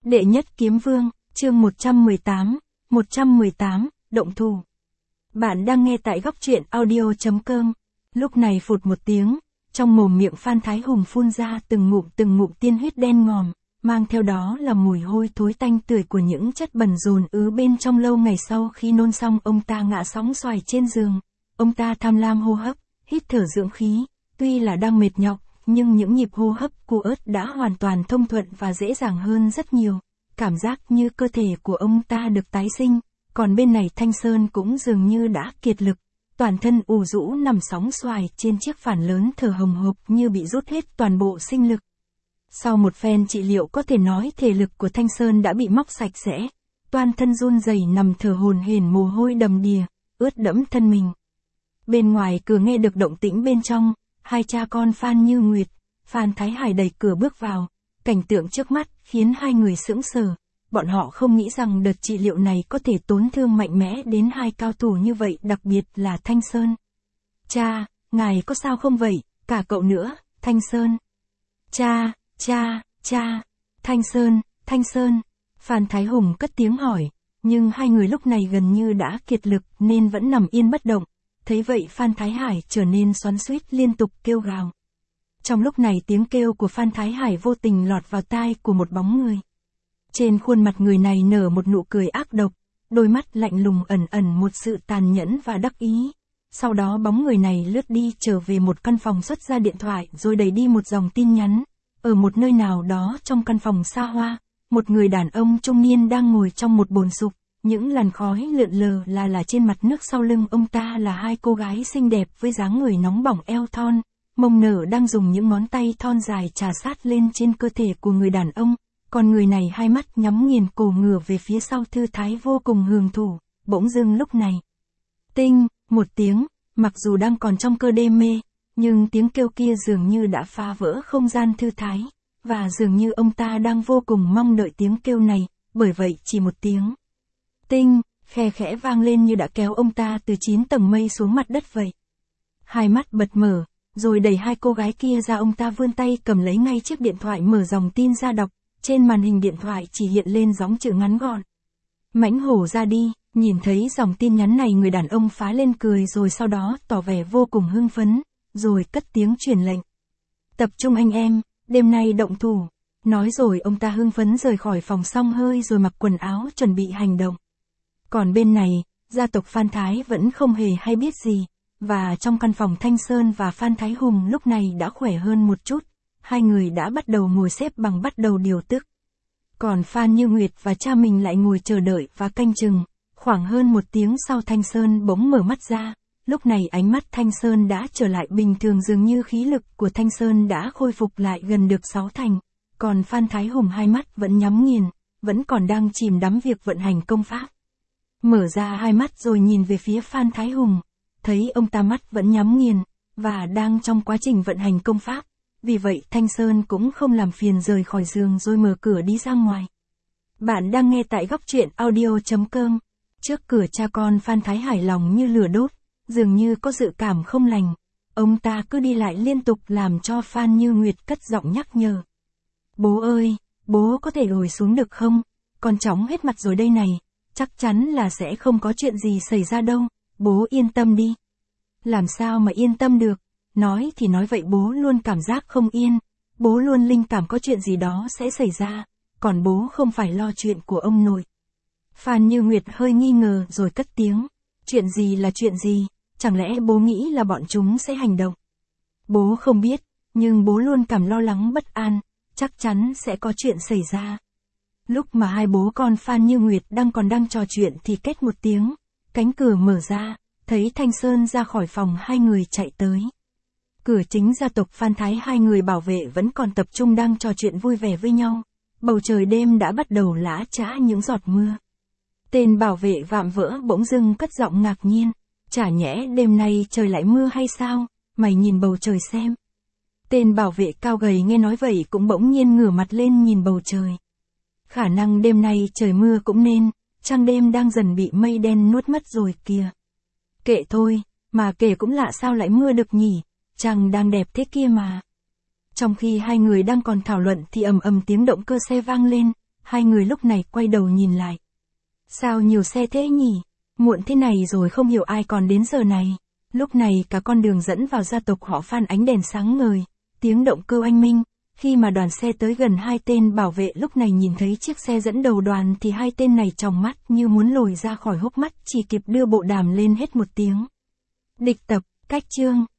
Đệ nhất kiếm vương, chương 118, động thủ. Bạn đang nghe tại góc truyện audio.com. Lúc này phụt một tiếng, trong mồm miệng Phan Thái Hùng phun ra từng ngụm tiên huyết đen ngòm, mang theo đó là mùi hôi thối tanh tưởi của những chất bẩn dồn ứ bên trong. Lâu ngày sau khi nôn xong, ông ta ngã sóng xoài trên giường. Ông ta tham lam hô hấp, hít thở dưỡng khí, tuy là đang mệt nhọc, nhưng những nhịp hô hấp cu ớt đã hoàn toàn thông thuận và dễ dàng hơn rất nhiều. Cảm giác như cơ thể của ông ta được tái sinh, còn bên này Thanh Sơn cũng dường như đã kiệt lực, toàn thân ù rũ nằm sóng xoài trên chiếc phản lớn, thở hồng hộc như bị rút hết toàn bộ sinh lực. Sau một phen trị liệu, có thể nói thể lực của Thanh Sơn đã bị móc sạch sẽ, toàn thân run rẩy nằm thở hổn hển, mồ hôi đầm đìa, ướt đẫm thân mình. Bên ngoài cửa nghe được động tĩnh bên trong, hai cha con Phan Như Nguyệt, Phan Thái Hải đẩy cửa bước vào, cảnh tượng trước mắt khiến hai người sững sờ. Bọn họ không nghĩ rằng đợt trị liệu này có thể tổn thương mạnh mẽ đến hai cao thủ như vậy, đặc biệt là Thanh Sơn. Cha, ngài có sao không vậy? Cả cậu nữa, Thanh Sơn. Cha, Thanh Sơn. Phan Thái Hùng cất tiếng hỏi, nhưng hai người lúc này gần như đã kiệt lực nên vẫn nằm yên bất động. Thấy vậy Phan Thái Hải trở nên xoắn xuýt, liên tục kêu gào. Trong lúc này tiếng kêu của Phan Thái Hải vô tình lọt vào tai của một bóng người. Trên khuôn mặt người này nở một nụ cười ác độc, đôi mắt lạnh lùng ẩn một sự tàn nhẫn và đắc ý. Sau đó bóng người này lướt đi trở về một căn phòng, xuất ra điện thoại rồi đẩy đi một dòng tin nhắn. Ở một nơi nào đó trong căn phòng xa hoa, một người đàn ông trung niên đang ngồi trong một bồn sục, những làn khói lượn lờ là trên mặt nước. Sau lưng ông ta là hai cô gái xinh đẹp với dáng người nóng bỏng, eo thon, mông nở, đang dùng những ngón tay thon dài trà sát lên trên cơ thể của người đàn ông. Còn người này hai mắt nhắm nghiền, cổ ngửa về phía sau, thư thái vô cùng hưởng thụ. Bỗng dưng lúc này, tinh, một tiếng, mặc dù đang còn trong cơn đê mê, nhưng tiếng kêu kia dường như đã phá vỡ không gian thư thái, và dường như ông ta đang vô cùng mong đợi tiếng kêu này, bởi vậy chỉ một tiếng tinh, khe khẽ vang lên như đã kéo ông ta từ 9 tầng mây xuống mặt đất vậy. Hai mắt bật mở, rồi đẩy hai cô gái kia ra, ông ta vươn tay cầm lấy ngay chiếc điện thoại, mở dòng tin ra đọc. Trên màn hình điện thoại chỉ hiện lên dòng chữ ngắn gọn: mãnh hổ ra đi. Nhìn thấy dòng tin nhắn này, người đàn ông phá lên cười, rồi sau đó tỏ vẻ vô cùng hưng phấn, rồi cất tiếng truyền lệnh: tập trung anh em, đêm nay động thủ. Nói rồi ông ta hưng phấn rời khỏi phòng xông hơi, rồi mặc quần áo chuẩn bị hành động. Còn bên này, gia tộc Phan Thái vẫn không hề hay biết gì, và trong căn phòng Thanh Sơn và Phan Thái Hùng lúc này đã khỏe hơn một chút. Hai người đã bắt đầu ngồi xếp bằng, bắt đầu điều tức. Còn Phan Như Nguyệt và cha mình lại ngồi chờ đợi và canh chừng. Khoảng hơn một tiếng sau, Thanh Sơn bỗng mở mắt ra. Lúc này ánh mắt Thanh Sơn đã trở lại bình thường, dường như khí lực của Thanh Sơn đã khôi phục lại gần được 6 thành. Còn Phan Thái Hùng hai mắt vẫn nhắm nghiền, vẫn còn đang chìm đắm việc vận hành công pháp. Mở ra hai mắt rồi nhìn về phía Phan Thái Hùng, thấy ông ta mắt vẫn nhắm nghiền, và đang trong quá trình vận hành công pháp. Vì vậy Thanh Sơn cũng không làm phiền, rời khỏi giường rồi mở cửa đi ra ngoài. Bạn đang nghe tại góc truyện audio.com. Trước cửa cha con Phan Thái Hải lòng như lửa đốt, dường như có dự cảm không lành. Ông ta cứ đi lại liên tục, làm cho Phan Như Nguyệt cất giọng nhắc nhở: bố ơi, bố có thể ngồi xuống được không? Con chóng hết mặt rồi đây này, chắc chắn là sẽ không có chuyện gì xảy ra đâu, bố yên tâm đi. Làm sao mà yên tâm được? Nói thì nói vậy, bố luôn cảm giác không yên, bố luôn linh cảm có chuyện gì đó sẽ xảy ra, còn bố không phải lo chuyện của ông nội. Phan Như Nguyệt hơi nghi ngờ rồi cất tiếng: chuyện gì là chuyện gì, chẳng lẽ bố nghĩ là bọn chúng sẽ hành động? Bố không biết, nhưng bố luôn cảm lo lắng bất an, chắc chắn sẽ có chuyện xảy ra. Lúc mà hai bố con Phan Như Nguyệt đang trò chuyện thì két một tiếng, cánh cửa mở ra, thấy Thanh Sơn ra khỏi phòng, hai người chạy tới. Cửa chính gia tộc Phan Thái, hai người bảo vệ vẫn còn tập trung đang trò chuyện vui vẻ với nhau. Bầu trời đêm đã bắt đầu lã chã những giọt mưa. Tên bảo vệ vạm vỡ bỗng dưng cất giọng ngạc nhiên: chả nhẽ đêm nay trời lại mưa hay sao, mày nhìn bầu trời xem. Tên bảo vệ cao gầy nghe nói vậy cũng bỗng nhiên ngửa mặt lên nhìn bầu trời. Khả năng đêm nay trời mưa cũng nên, trăng đêm đang dần bị mây đen nuốt mất rồi kìa. Kệ thôi, mà kể cũng lạ, sao lại mưa được nhỉ? Trăng đang đẹp thế kia mà. Trong khi hai người đang còn thảo luận thì ầm ầm tiếng động cơ xe vang lên, Hai người lúc này quay đầu nhìn lại. Sao nhiều xe thế nhỉ? Muộn thế này rồi không hiểu ai còn đến giờ này. Lúc này cả con đường dẫn vào gia tộc họ Phan ánh đèn sáng ngời, tiếng động cơ oanh minh. Khi mà đoàn xe tới gần hai tên bảo vệ lúc này nhìn thấy chiếc xe dẫn đầu đoàn thì hai tên này tròng mắt như muốn lồi ra khỏi hốc mắt, chỉ kịp đưa bộ đàm lên hết một tiếng. Địch tập, cách chương.